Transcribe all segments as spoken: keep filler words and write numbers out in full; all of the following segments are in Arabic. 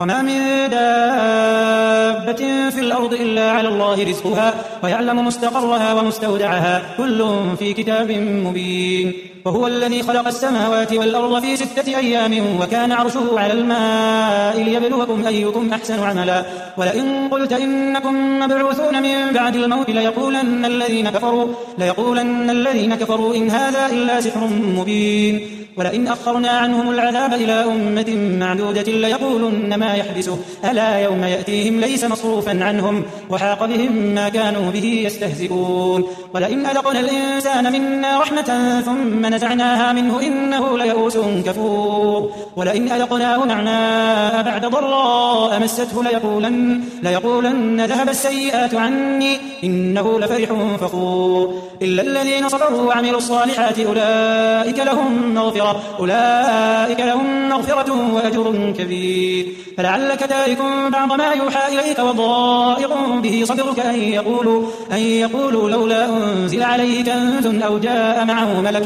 وما من دابة في الأرض إلا على الله رزقها ويعلم مستقرها ومستودعها كل في كتاب مبين. وهو الذي خلق السماوات والأرض في ستة أيام وكان عرشه على الماء ليبلوكم أيكم أحسن عملا. ولئن قلت إنكم مبعوثون من بعد الموت ليقولن الذين كفروا, ليقولن الذين كفروا إن هذا إلا سحر مبين. ولئن أخرنا عنهم العذاب إلى أمة معدودة ليقولن ما يحبسه ألا يوم يأتيهم ليس مصروفا عنهم وحاق بهم ما كانوا به يستهزئون. ولئن أذقنا الإنسان منا رحمة ثم نزعناها منه إنه ليئوس كفور. ولئن أذقناه نعماء بعد ضراء مسته ليقولن, ليقولن ذهب السيئات عني إنه لفرح فخور. إلا الذين صبروا وعملوا الصالحات أولئك لهم مغفرة أولئك لهم مغفرة وأجر كبير. فلعلك تارك بعض ما يوحى إليك وضائق به صدرك أن يقولوا, أن يقولوا لولا أنزل عليه كنز أو جاء معه ملك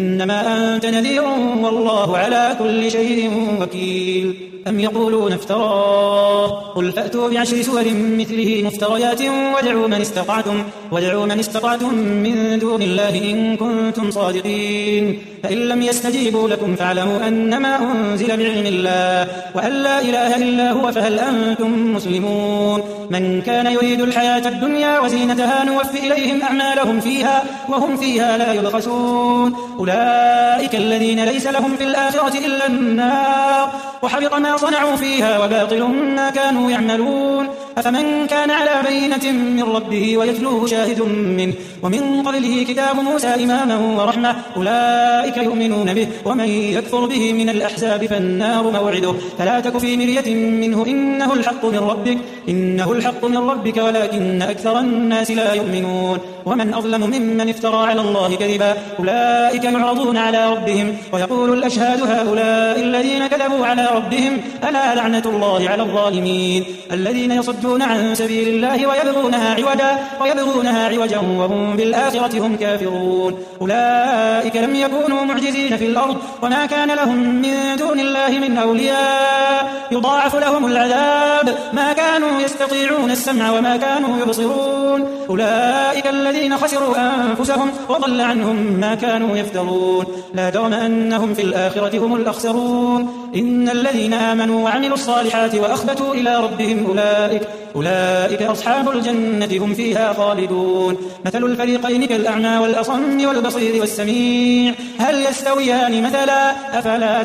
إنما أنت نذير والله على كل شيء وكيل. أم يقولون افتراه قل فأتوا بعشر سور مثله مفتريات وادعوا من استطعتم, وادعوا من استطعتم من دون الله إن كنتم صادقين. فإن لم يستجيبوا لكم فاعلموا أنما أنزل بعلم الله وأن لا إله إلا هو فهل أنتم مسلمون. من كان يريد الحياة الدنيا وزينتها نوفي إليهم أعمالهم فيها وهم فيها لا يبخسون. أولئك الذين ليس لهم في الآخرة إلا النار وحبط ما صنعوا فيها وباطل ما كانوا يعملون. أفمن كان على بينة من ربه ويتلوه شاهد منه ومن قبله كتاب موسى إماما ورحمة أولئك يؤمنون به ومن يكفر به من الأحزاب فالنار موعده. فلا تك في مرية منه إنه الحق من ربك إنه الحق من ربك ولكن أكثر الناس لا يؤمنون. ومن أظلم ممن افترى على الله كذبا أولئك يعرضون على ربهم ويقول الأشهاد هؤلاء الذين كذبوا على ربهم ألا لعنة الله على الظالمين الذين يصدون عن سبيل الله ويبغونها عوجا ويبغونها عوجا وهم بالآخرة هم كافرون. أولئك لم يكونوا معجزين في الأرض وما كان لهم من دون الله من أولياء يضاعف لهم العذاب ما كانوا يستطيعون السمع وما كانوا يبصرون. أولئك الذين خسروا أنفسهم وضل عنهم ما كانوا يفترون. لا جرم أنهم في الآخرة هم الأخسرون. إن الذين آمنوا وعملوا الصالحات وأخبتوا إلى ربهم أولئك أولئك أصحاب الجنة هم فيها خالدون. مثل الفريقين كالأعمى والأصم والبصير والسميع هل يستويان مثلا أفلا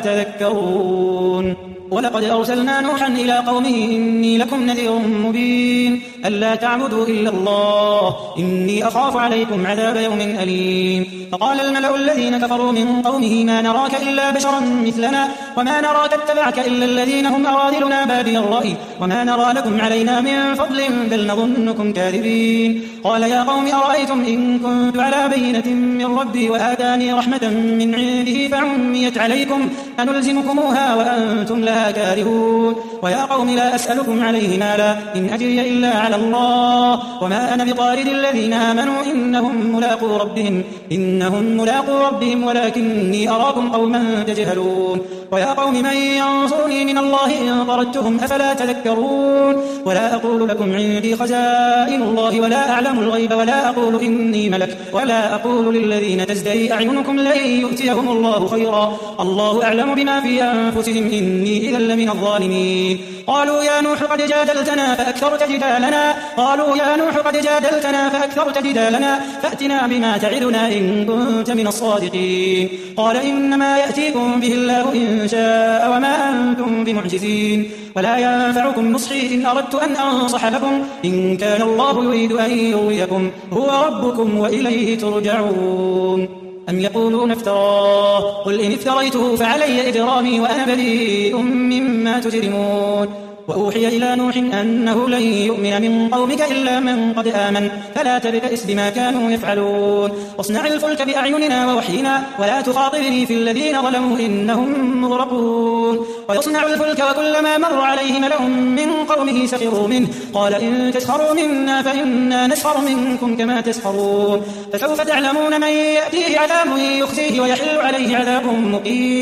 تذكرون. ولقد أرسلنا نوحا إلى قومه إني لكم نذير مبين ألا تعبدوا إلا الله إني أخاف عليكم عذاب يوم أليم. فقال الملأ الذين كفروا من قومه ما نراك إلا بشرا مثلنا وما نراك اتبعك إلا الذين هم أراذلنا بادي الرأي وما نرى لكم علينا من فضل بل نظنكم كاذبين. قال يا قوم أرأيتم إن كنت على بينة من ربي وآتاني رحمة من عنده فعميت عليكم أنلزمكموها وأنتم لها كارهون. ويا قوم لا أسألكم عليه مالا إن أجري إلا على الله وما أنا بطارد الذين آمنوا إنهم ملاقو ربهم إنهم ملاقو ربهم ولكني أراكم قوما تجهلون. ويا قوم من ينصرني من الله إن طردتهم أفلا تذكرون. ولا أقول لكم عندي خزائن الله ولا أعلم الغيب ولا أقول إني ملك ولا أقول للذين تزدري أعينكم لن يؤتيهم الله خيرا الله أعلم بما في أنفسهم إني إذا لمن الظالمين. قالوا يا نوح قد جادلتنا فأكثرت جدالنا قالوا يا نوح قد جادلتنا فأكثرت جدالنا فأتنا بما تعدنا إن كنت من الصادقين. قال إنما يأتيكم به الله إن شاء وما أنتم بمعجزين ولا ينفعكم نصحي إن أردت أن أنصح لكم إن كان الله يريد أن يغويكم هو ربكم وإليه ترجعون. أم يقولون افتراه قل إن افتريته فعلي إجرامي وأنا بريء مما تجرمون. وأوحي إلى نوح أنه لن يؤمن من قومك إلا من قد آمن فلا تبتئس بما كانوا يفعلون. واصنع الفلك بأعيننا ووحينا ولا تخاطبني في الذين ظلموا إنهم مغرقون. ويصنع الفلك وكلما مر عليه ملأ من قومه سخروا منه قال إن تسخروا منا فإنا نسخر منكم كما تسخرون. فسوف تعلمون من يأتيه عذاب يخزيه ويحل عليه عذاب مقيم.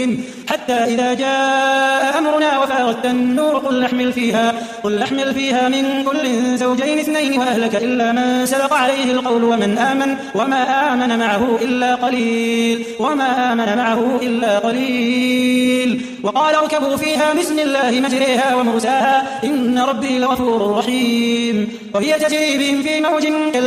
حتى إذا جاء أمرنا وفارت النور قل نحمل فيها, قل نحمل فيها من كل زوجين اثنين وأهلك إلا من سبق عليه القول ومن آمن وما آمن معه إلا قليل وما آمن معه إلا قليل وقال اركبوا فيها بسم الله مجريها ومرساها إن ربي لغفور رحيم وهي تجري بهم في موج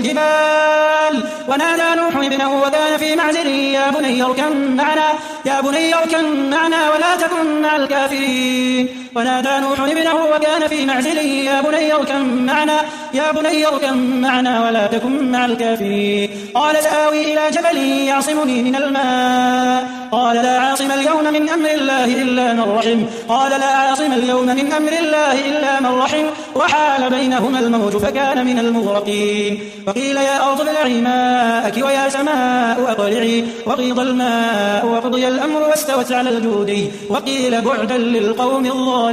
كالجبال ونادى نوح ابنه وكان في معزل يا بني اركب معنا يا بني اركب معنا ولا تكن مع الكافرين ونادى نوح ابنه وكان في معزل يا بني اركب معنا يا بني اركب معنا ولا تكن مع الكافرين قال سآوي إلى جبل يعصمني من الماء قال لا عاصم اليوم من أمر الله إلا من رحم قال لا عاصم اليوم من أمر الله إلا من رحم وحال بينهما الموج فكان من المغرقين وقيل يا أرض ابلعي ماءك ويا سماء أقلعي وغيض الماء وقضي الأمر واستوت على الجودي وقيل بعدا للقوم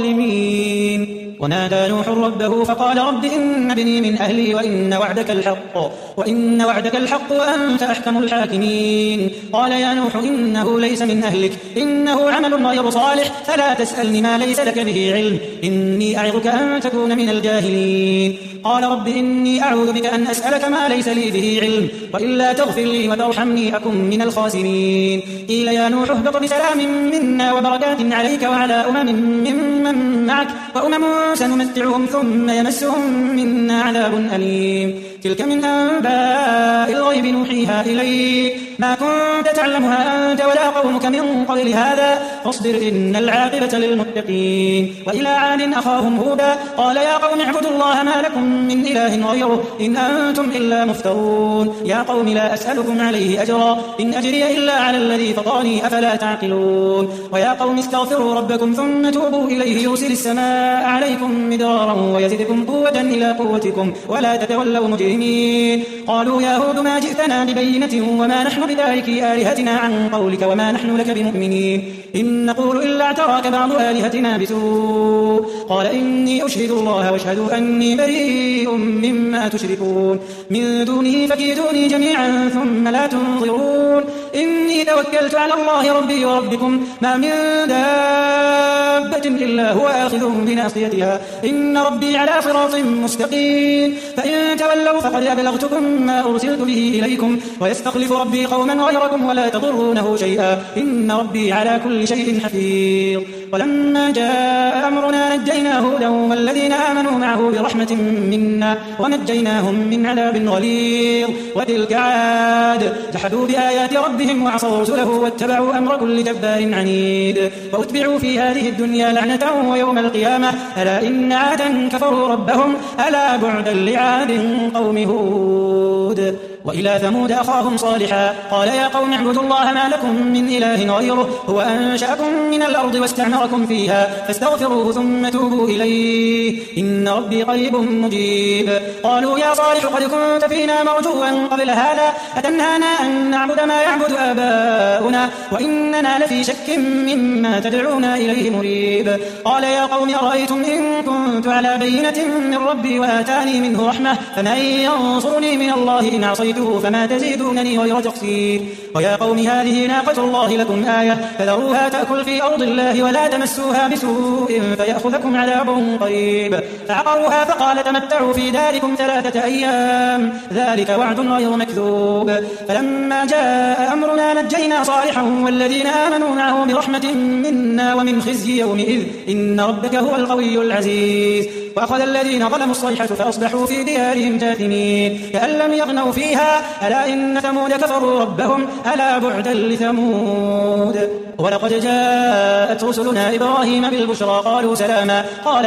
الظالمين ونادى نوح ربه فقال رب إن ابني من أهلي وإن وعدك الحق وإن وعدك الحق وأنت أحكم الحاكمين قال يا نوح إنه ليس من أهلك إنه عمل غير صالح فلا تسألني ما ليس لك به علم إني أعظك أن تكون من الجاهلين قال رب إني أعوذ بك أن أسألك ما ليس لي به علم وإلا تغفر لي وترحمني أكن من الخاسرين قيل يا نوح اهبط بسلام منا وبركات عليك وعلى أمم ممن معك وأمم سنمتعهم ثم يمسهم منا عذاب أليم تلك من أنباء الغيب نوحيها إليك ما كنت تعلمها أنت ولا قومك من قبل هذا فاصبر إن العاقبة للمتقين وإلى عاد أخاهم هودا قال يا قوم اعبدوا الله ما لكم من إله غيره إن أنتم إلا مفترون يا قوم لا أسألكم عليه أجرا إن أجري إلا على الذي فطرني أفلا تعقلون ويا قوم استغفروا ربكم ثم توبوا إليه يرسل السماء عليكم مدرارا ويزدكم قوة إلى قوتكم ولا تتولوا مجرمين قالوا يا هود ما جئتنا ببينة وما نحن بتاركي آلهتنا عن قولك وما نحن لك بمؤمنين إن نقول إلا اعتراك بعض آلهتنا بسوء قال إني أشهد الله واشهدوا أني بريء مما تشركون من دونه فكيدوني جميعا ثم لا تنظرون إني توكلت على الله ربي وربكم ما من دابة إلا هو آخذ بناصيتها إن ربي على صراط مستقيم فإن تولوا فقد أبلغتكم ما أرسلت به إليكم ويستخلف ربي قوما غيركم ولا تضرونه شيئا إن ربي على كل شيء حفيظ ولما جاء أمرنا نجينا هودا والذين آمنوا معه برحمة منا ونجيناهم من عذاب غليظ وتلك عاد جحدوا بآيات ربهم وعصوا رسله واتبعوا أمر كل جبار عنيد وأتبعوا في هذه الدنيا لعنة ويوم القيامة ألا إن عادا كفروا ربهم ألا بعدا لعاد قوم هود وإلى ثمود أخاهم صالحا قال يا قوم اعبدوا الله ما لكم من إله غيره هو أنشأكم من الأرض واستعمركم فيها فاستغفروه ثم توبوا إليه إن ربي قريب مجيب قالوا يا صالح قد كنت فينا مرجوا قبل هذا أتنهانا أن نعبد ما يعبد آباؤنا وإننا لفي شك مما تدعونا إليه مريب قال يا قوم أرأيتم إن كنت على بينة من ربي وآتاني منه رحمة فمن ينصرني من الله إن عصيت فما تزيدونني غير تقصير ويا قوم هذه ناقة الله لكم آية فذروها تأكل في أرض الله ولا تمسوها بسوء فيأخذكم عذاب قريب فعقروها فقال تمتعوا في داركم ثلاثة أيام ذلك وعد غير مكذوب فلما جاء أمرنا نجينا صالحا والذين آمنوا معه برحمة منا ومن خزي يومئذ إن ربك هو القوي العزيز وأخذ الذين ظلموا الصيحة فأصبحوا في ديارهم جاثمين كأن لم يغنوا فيها ألا إن ثمود كفروا ربهم ألا بعدا لثمود ولقد جاءت رسلنا إبراهيم بالبشرى قالوا سلاما قال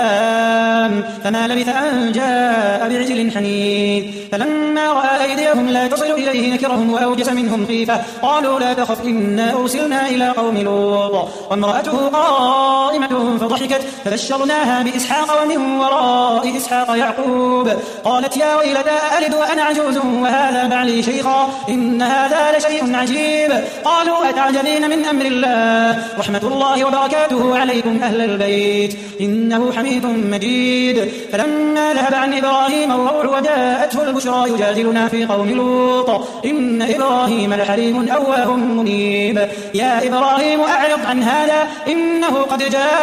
سلام فما لبث أن جاء بعجل حنيذ فلما رأى أيديهم لا تصل إليه نكرهم وأوجس منهم خيفة قالوا لا تخف إنا أرسلنا إلى قوم لوط وامرأته قائمة فضحكت فبشرناها بإسحاق ومن وراء إسحاق يعقوب قالت يا ويلتى ألد وأنا عجوز وهذا بعلي شيخا إن هذا لشيء عجيب. قالوا أتعجبين من أمر الله رحمة الله وبركاته عليكم أهل البيت إنه حميد مجيد. فلما ذهب عن إبراهيم الروع وجاءته البشرى يجادلنا في قوم لوط إن إبراهيم لحليم أواه منيب. يا إبراهيم أعرض عن هذا إنه قد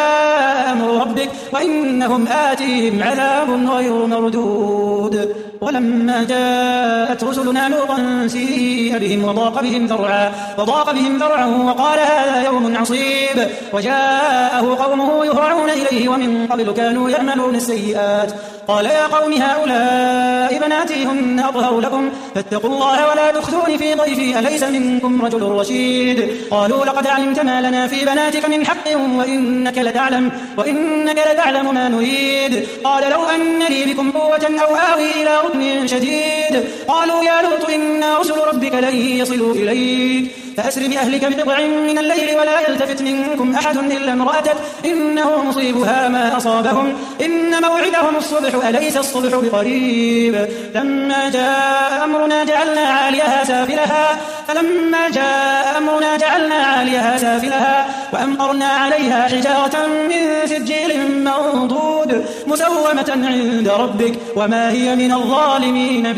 جاء أمر ربك وإنهم آتيهم عذاب غير مردود. ولما جاءت رسلنا لوطا سيء بهم وضاق بهم ذرعا وضاق بهم ذرعا وقال هذا يوم عصيب. وجاءه قومه يهرعون إليه ومن قبل كانوا يعملون السيئات. قال يا قوم هؤلاء بناتي هن أطهر لكم فاتقوا الله ولا تخزوني في ضيفي أليس منكم رجل رشيد. قالوا لقد علمت ما لنا في بناتك من حق وإنك لتعلم وإنك لتعلم ما نريد. قال لو أن لي بكم قوة أو آوي إلى ركن شديد. قالوا يا لوط إنا رسل ربك لن يصلوا إليك فأسر بأهلك بقطع من الليل ولا يلتفت منكم أحد إلا امرأتك إنه مصيبها ما أصابهم إن موعدهم الصبح أليس الصبح بقريب. لما جاء أمرنا جعلنا عاليها سافلها فلما جاء أمرنا جعلنا عاليها سافلها وأمطرنا عليها حجارة من سجيل منضود مسومة عند ربك وما هي من الظالمين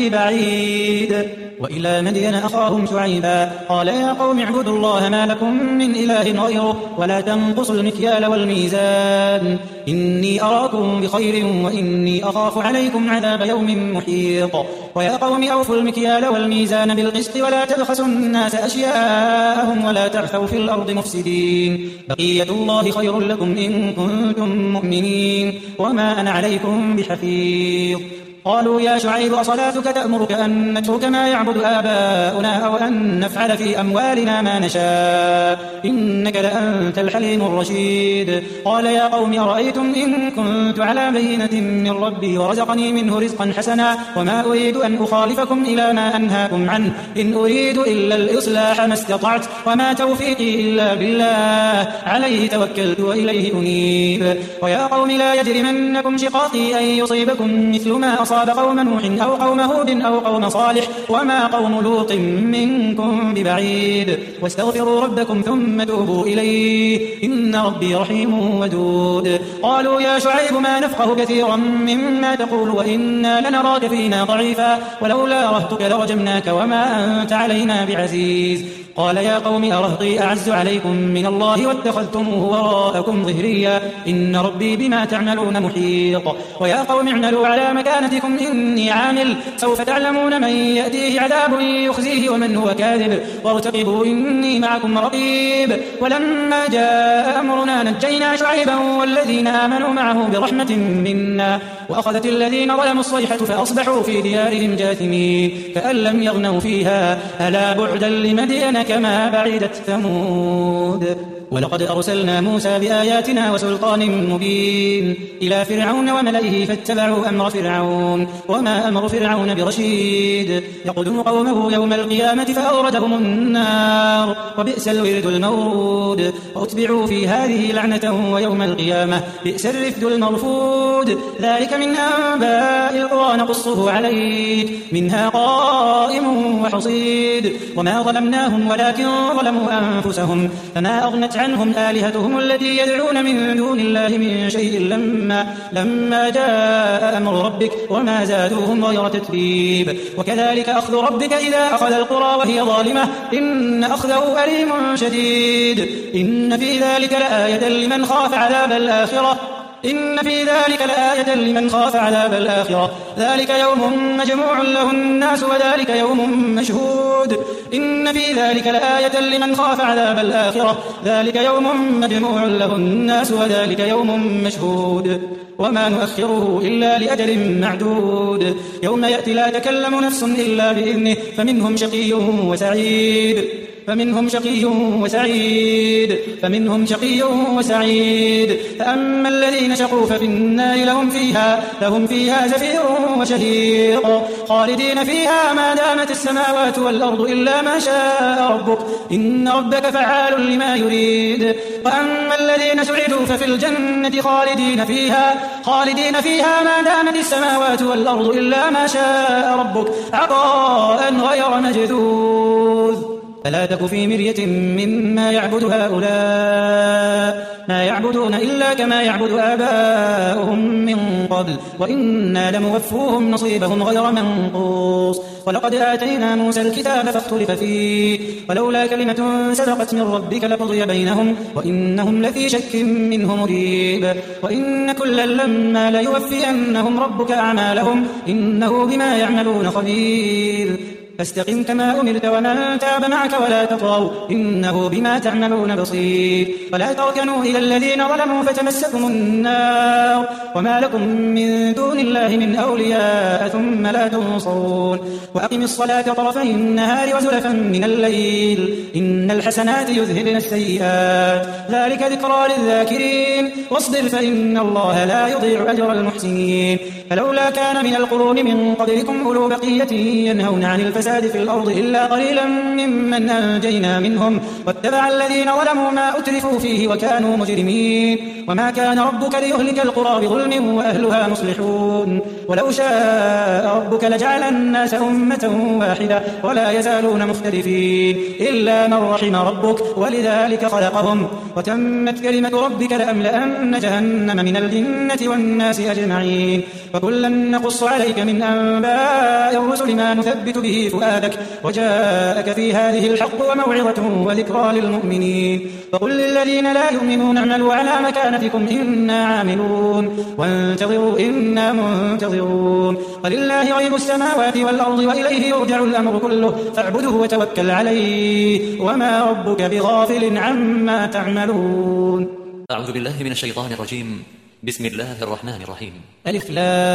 ببعيد. وإلى مدين أخاهم شعيبا قال يا قوم اعبدوا الله ما لكم من إله غيره ولا تنقصوا المكيال والميزان إني أراكم بخير وإني أخاف عليكم عذاب يوم محيط. ويا قوم أوفوا المكيال والميزان بالقسط ولا تبخسوا الناس أشياءهم ولا تعثوا في الأرض مفسدين بقية الله خير لكم إن كنتم مؤمنين وما أنا عليكم بحفيظ. قالوا يا شعيب أصلاتك تأمرك أن نترك ما يعبد آباؤنا أو أن نفعل في أموالنا ما نشاء إنك لأنت الحليم الرشيد. قال يا قوم أرأيتم إن كنت على بينة من ربي ورزقني منه رزقا حسنا وما أريد أن أخالفكم إلى ما أنهاكم عنه إن أريد إلا الإصلاح ما استطعت وما توفيقي إلا بالله عليه توكلت وإليه أنيب. ويا قوم لا يجرمنكم شقاقي أن يصيبكم مثل ما أصاب قوم نوح أو قوم هود أو قوم صالح وما قوم لوط منكم ببعيد واستغفروا ربكم ثم توبوا إليه إن ربي رحيم ودود. قالوا يا شعيب ما نفقه كثيرا مما تقول وإنا لنراك فينا ضعيفا ولولا رهتك لرجمناك وما أنت علينا بعزيز. قال يا قوم أرهطي أعز عليكم من الله واتخذتموه وراءكم ظهريا إن ربي بما تعملون محيط. ويا قوم اعملوا على مكانتكم إني عامل سوف تعلمون من يأتيه عذاب يخزيه ومن هو كاذب وارتقبوا إني معكم رقيب. ولما جاء أمرنا نجينا شعيبا والذين آمنوا معه برحمة منا وأخذت الذين ظلموا الصيحة فأصبحوا في ديارهم جاثمين كأن لم يغنوا فيها ألا بعدا لمدين كما بعدت ثمود. ولقد أرسلنا موسى بآياتنا وسلطان مبين إلى فرعون وملئه فاتبعوا أمر فرعون وما أمر فرعون برشيد يقدم قومه يوم القيامة فأوردهم النار وبئس الورد المورود وأتبعوا في هذه لعنة ويوم القيامة بئس الرفد المرفود. ذلك من أنباء القرى نقصه عليك منها قائم وحصيد. وما ظلمناهم ولكن ظلموا أنفسهم فما أغنت عنهم آلهتهم التي يدعون من دون الله من شيء لما, لما جاء أمر ربك وما زادوهم غير تتبيب. وكذلك أخذ ربك إذا أخذ القرى وهي ظالمة إن أخذه أليم شديد. إن في ذلك لآية لمن خاف عذاب الآخرة إن في ذلك لآية لمن خاف عذاب الآخرة ذلك يوم مجموع له الناس وذلك يوم مشهود. إن في ذلك لآية لمن خاف عذاب الآخرة ذلك يوم مجموع له الناس وذلك يوم مشهود. وما نؤخره إلا لأجل معدود يوم يأتي لا تكلم نفس إلا بإذنه فمنهم شقي وسعيد. فمنهم شقي وسعيد فمنهم شقي وسعيد فأما الذين شقوا ففي النار لهم فيها لهم فيها زفير وشهيق خالدين فيها ما دامت السماوات والأرض إلا ما شاء ربك إن ربك فعال لما يريد وأما الذين سعدوا ففي الجنة خالدين فيها خالدين فيها ما دامت السماوات والأرض إلا ما شاء ربك عطاء غير مجذوذ فلا تك في مرية مما يعبد هؤلاء ما يعبدون إلا كما يعبد آباؤهم من قبل وإنا لموفوهم نصيبهم غير منقوص ولقد آتينا موسى الكتاب فاختلف فيه ولولا كلمة سبقت من ربك لقضي بينهم وإنهم لفي شك منه مريب وإن كلا لما ليوفينهم ربك أعمالهم إنه بما يعملون خبير فاستقم كما أمرت ومن تاب معك ولا تطغوا إنه بما تعملون بصير ولا تركنوا إلى الذين ظلموا فتمسكم النار وما لكم من دون الله من أولياء ثم لا تنصرون وأقم الصلاة طرفي النهار وزلفا من الليل إن الحسنات يذهبن السيئات ذلك ذكرى للذاكرين واصبر فإن الله لا يضيع أجر المحسنين فلولا كان من القرون من قبلكم أولو بقية ينهون عن الفساد في الأرض إلا قليلا ممن أنجينا منهم واتبع الذين ظلموا ما أترفوا فيه وكانوا مجرمين وما كان ربك ليهلك القرى بظلم وأهلها مصلحون ولو شاء ربك لجعل الناس أمة واحدة ولا يزالون مختلفين إلا من رحم ربك ولذلك خلقهم وتمت كلمة ربك لأملأن جهنم من الجنة والناس أجمعين وكلا نقص عليك من أنباء الرسل ما نثبت به فؤادك وجاءك في هذه الحق وموعظة وذكرى للمؤمنين فقل للذين لا يؤمنون اعملوا على مكانتكم إنا عاملون وانتظروا إنا منتظرون ولله غيب السماوات والأرض وإليه يرجع الأمر كله فاعبده وتوكل عليه وما ربك بغافل عما تعملون. أعوذ بالله من الشيطان الرجيم. بسم الله الرحمن الرحيم. ألف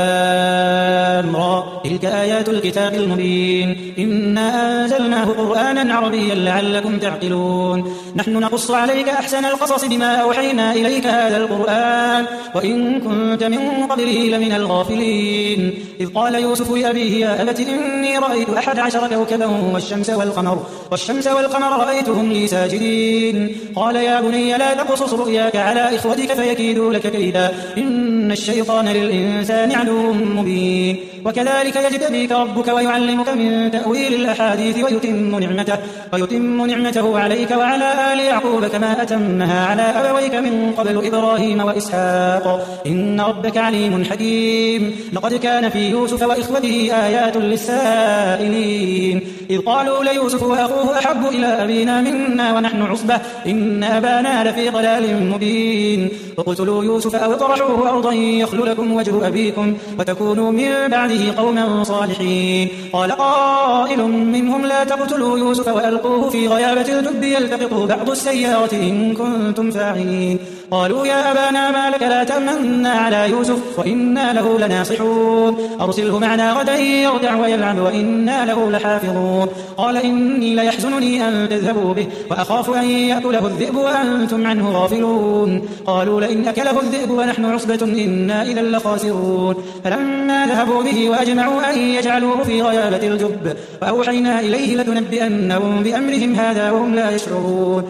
لام را تلك آيات الكتاب المبين إنا أنزلناه قرآنا عربيا لعلكم تعقلون نحن نقص عليك أحسن القصص بما أوحينا إليك هذا القرآن وإن كنت من قبله لمن الغافلين إذ قال يوسف لأبيه يا أبت إني رأيت أحد عشر كوكبا والشمس والقمر والشمس والقمر رأيتهم لي ساجدين قال يا بني لا تقصص رؤياك على إخوتك فيكيدوا لك كيدا إن الشيطان للإنسان عدو مبين وكذلك يجتبيك ربك ويعلمك من تأويل الأحاديث ويتم نعمته, ويتم نعمته عليك وعلى آل يعقوب كما أتمها على أبويك من قبل إبراهيم وإسحاق إن ربك عليم حكيم لقد كان في يوسف وإخوته آيات للسائلين إذ قالوا ليوسف وأخوه أحب إلى أبينا منا ونحن عصبة إن أبانا لفي ضلال مبين فاقتلوا يوسف أو اطرحوه أرضا يخل لكم وجه أبيكم وتكونوا من بعده قوما صالحين قال قائل منهم لا تقتلوا يوسف وألقوه في غيابة الجب يلتقطه بعض السيارة إن كنتم فاعلين قالوا يا أبانا ما لك لا تأمنا على يوسف وإنا له لناصحون أرسله معنا غدا يرتع ويلعب وإنا له لحافظون قال إني ليحزنني أن تذهبوا به وأخاف أن يأكله الذئب وأنتم عنه غافلون قالوا لئن أكله الذئب ونحن عصبة إنا إذا لخاسرون فلما ذهبوا به وأجمعوا أن يجعلوه في غيابة الجب وأوحينا إليه لتنبئنهم بأمرهم هذا وهم لا يشعرون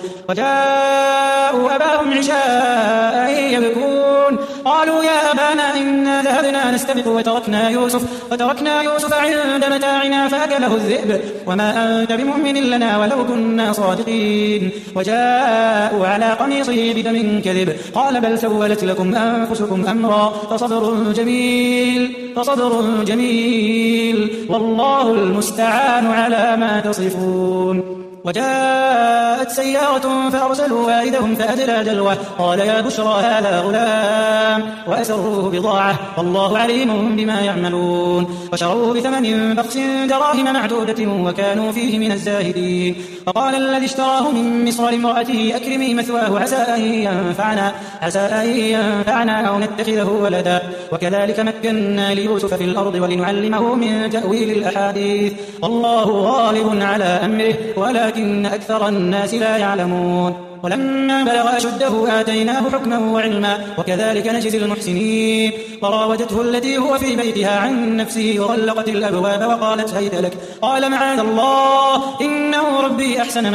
وجاءوا أباهم عشاء يبكون قالوا يا أبانا إنا ذهبنا نستبق وتركنا يوسف وتركنا يوسف عند متاعنا فأكله الذئب وما أنت بمؤمن لنا ولو كنا صادقين وجاءوا على قميصه بدم كذب قال بل سولت لكم أنفسكم أمرا فصبر جميل فصبر جميل والله المستعان على ما تصفون وجاءت سيارة فأرسلوا واردهم فأدلى دلوه قال يا بشرى هذا غلام وأسروه بضاعة والله عليم بما يعملون وشروه بثمن بخس دراهم معدودة وكانوا فيه من الزاهدين فقال الذي اشتراه من مصر لامرأته أكرمي مثواه عسى أن ينفعنا, عسى أن ينفعنا أو نتخذه ولدا وكذلك مكنا ليوسف في الأرض ولنعلمه من تأويل الأحاديث والله غالب على أمره ولا ولكن أكثر الناس لا يعلمون. ولما بلغ أشده آتيناه حكما وعلما وكذلك نجزي المحسنين. وراودته التي هو في بيتها عن نفسه وغلقت الأبواب وقالت هيت لك، قال معاذ الله إنه ربي أحسن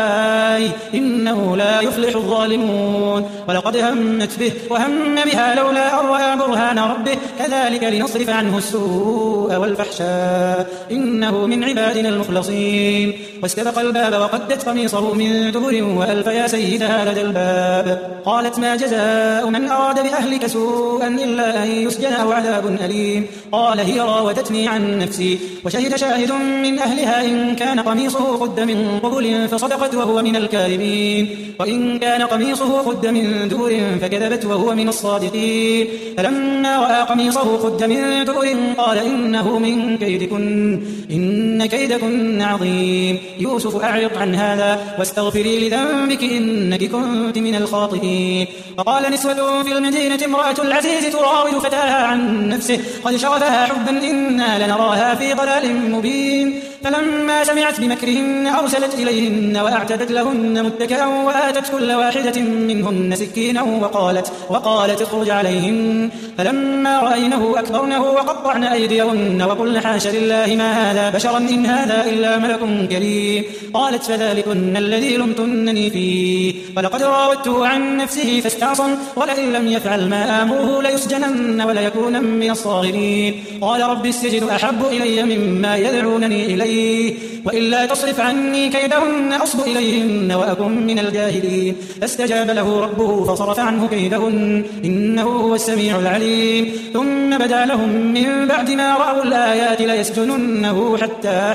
مثواي إنه لا يفلح الظالمون. ولقد همت به وهم بها لولا أن رأى برهان ربه كذلك لنصرف عنه السوء والفحشاء إنه من عبادنا المخلصين. واستبق الباب وقدت قميصه من دبر وألف يا سيدها لدى الباب. قالت ما جزاء من أراد بأهلك سوءا إلا أن يسجن أو عذاب أليم. قال هي راودتني عن نفسي. وشهد شاهد من أهلها إن كان قميصه قد من قبل فصدقت وهو من الكاذبين وإن كان قميصه قد من دبر فكذبت وهو من الصادقين. فلما رأى قميصه قد من دبر قال إنه من كيدكن إن كيدكن عظيم. يوسف أعرض عن هذا واستغفري لذنبك إنك كنت من الخاطئين. فقال نسوة في المدينة امرأة العزيز تراود فتاها عن نفسه قد شغفها حبا إنا لنراها في ضلال مبين. فلما سمعت بمكرهن أرسلت إليهن وأعتدت لهن متكئا وآتت كل واحدة منهن سكينا وقالت, وقالت اخرج عليهن. فلما رأينه أكبرنه وقطعن أيديهن وقلن حاش لله ما هذا بشرا إن هذا إلا ملك كريم. قالت فذلكن الذي لمتنني فيه ولقد راودته عن نفسه فاستعصم ولئن لم يفعل ما آمره ليسجنن وليكون من الصاغرين. قال رب السجن أحب إلي مما يدعونني إليه وإلا تصرف عني كيدهن أصب إليهن وأكن من الجاهلين. فاستجاب له ربه فصرف عنه كيدهن إنه هو السميع العليم. ثم بدا لهم من بعد ما رأوا الآيات ليسجننه حتى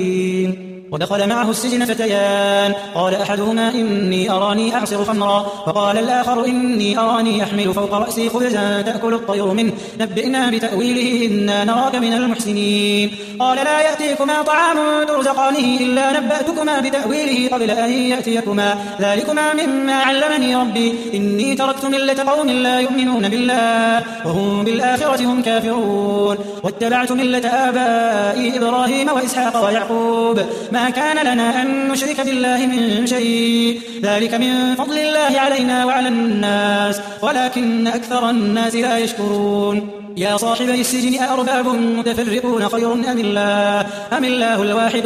حين. ودخل معه السجن فتيان قال أحدهما إني أراني أعصر خمرا وقال الآخر إني أراني أحمل فوق رأسي خبزا تأكل الطير منه نبئنا بتأويله إنا نراك من المحسنين. قال لا يأتيكما طعام ترزقانه إلا نبأتكما بتأويله قبل أن يأتيكما ذلكما مما علمني ربي إني تركت ملة قوم لا يؤمنون بالله وهم بالآخرة هم كافرون واتبعت ملة آبائي إبراهيم وإسحاق ويعقوب ما كان لنا أن نشرك بالله من شيء ذلك من فضل الله علينا وعلى الناس ولكن أكثر الناس لا يشكرون. يا صاحبي السجن أأرباب متفرقون خير أم الله أم الله الواحد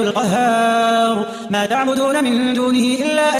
القهار ما تعبدون من دونه إلا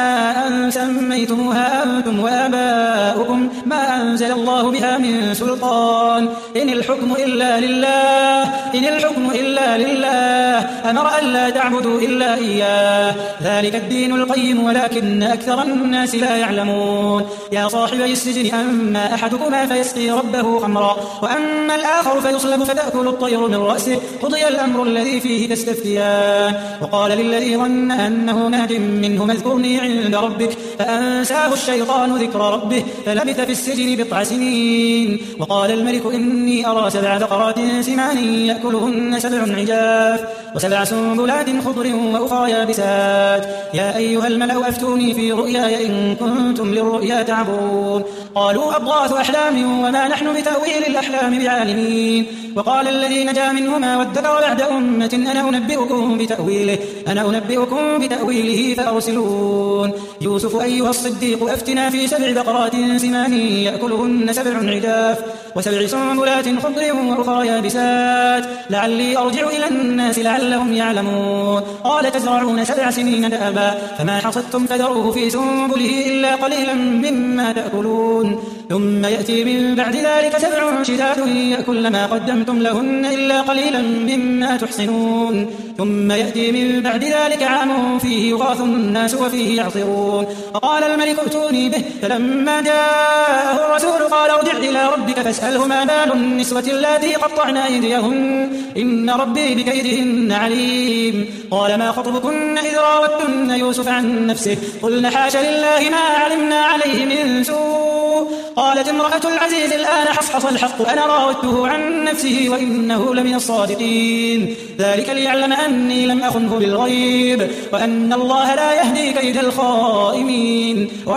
أسماء سميتموها أنتم وآباؤكم ما أنزل الله بها من سلطان إن الحكم إلا لله إن الحكم إلا لله أمر أن لا تعبدوا إلا إياه ذلك الدين القيم ولكن أكثر الناس لا يعلمون. يا صاحبي السجن أما أحدكما فيسقي ربه خمرا وأما الآخر فيصلب فتأكل الطير من رأسه قضي الأمر الذي فيه تستفتيان. وقال للذي ظن أنه ناج منه اذكرني عند ربك فأنساه الشيطان ذكر ربه فلبث في السجن بضع سنين. وقال الملك إني أرى سبع بقرات سمان يأكلهن سبع عجاف وسبع سنبلات خضر وأخرى يابسات يا أيها الملأ أفتوني في رؤياي إن كنتم للرؤيا تعبرون. قالوا أضغاث أحلام وما نحن بتأويل الأحلام بعالمين. وقال الذي نجا منهما وادكر بعد أمة أنا أنبئكم بتأويله أنا أنبئكم بتأويله فأرسلون. يوسف أيها الصديق أفتنا في سبع بقرات سمان يأكلهن سبع عجاف وسبع سنبلات خضر وأخرى يابسات لعلي أرجع إلى الناس لعلهم يعلمون. قال تزرعون سبع سنين دأبا فما حصدتم فذروه في سنبله إلا قليلا مما تأكلون ثم يأتي من بعد ذلك سبع شداد يأكل ما قدمتم لهن إلا قليلا مما تحصنون ثم يأتي من بعد ذلك عام فيه يغاث الناس وفيه يعصرون. وقال الملك ائتوني به فلما جاءه الرسول قال ارجع إلى ربك فاسأله ما بال النسوة اللاتي قطعن أيديهن إن ربي بكيدهن عليم. قال ما خطبكن إذ راوتن يوسف عن نفسه قلن حاش لله ما علمنا عليه من سوء. قالت امرأة العزيز الآن حصحص الحق أنا راودته عن نفسه وإنه لمن الصادقين ذلك ليعلم أني لم أخنه بالغيب وأن الله لا يهدي كيد الخائنين.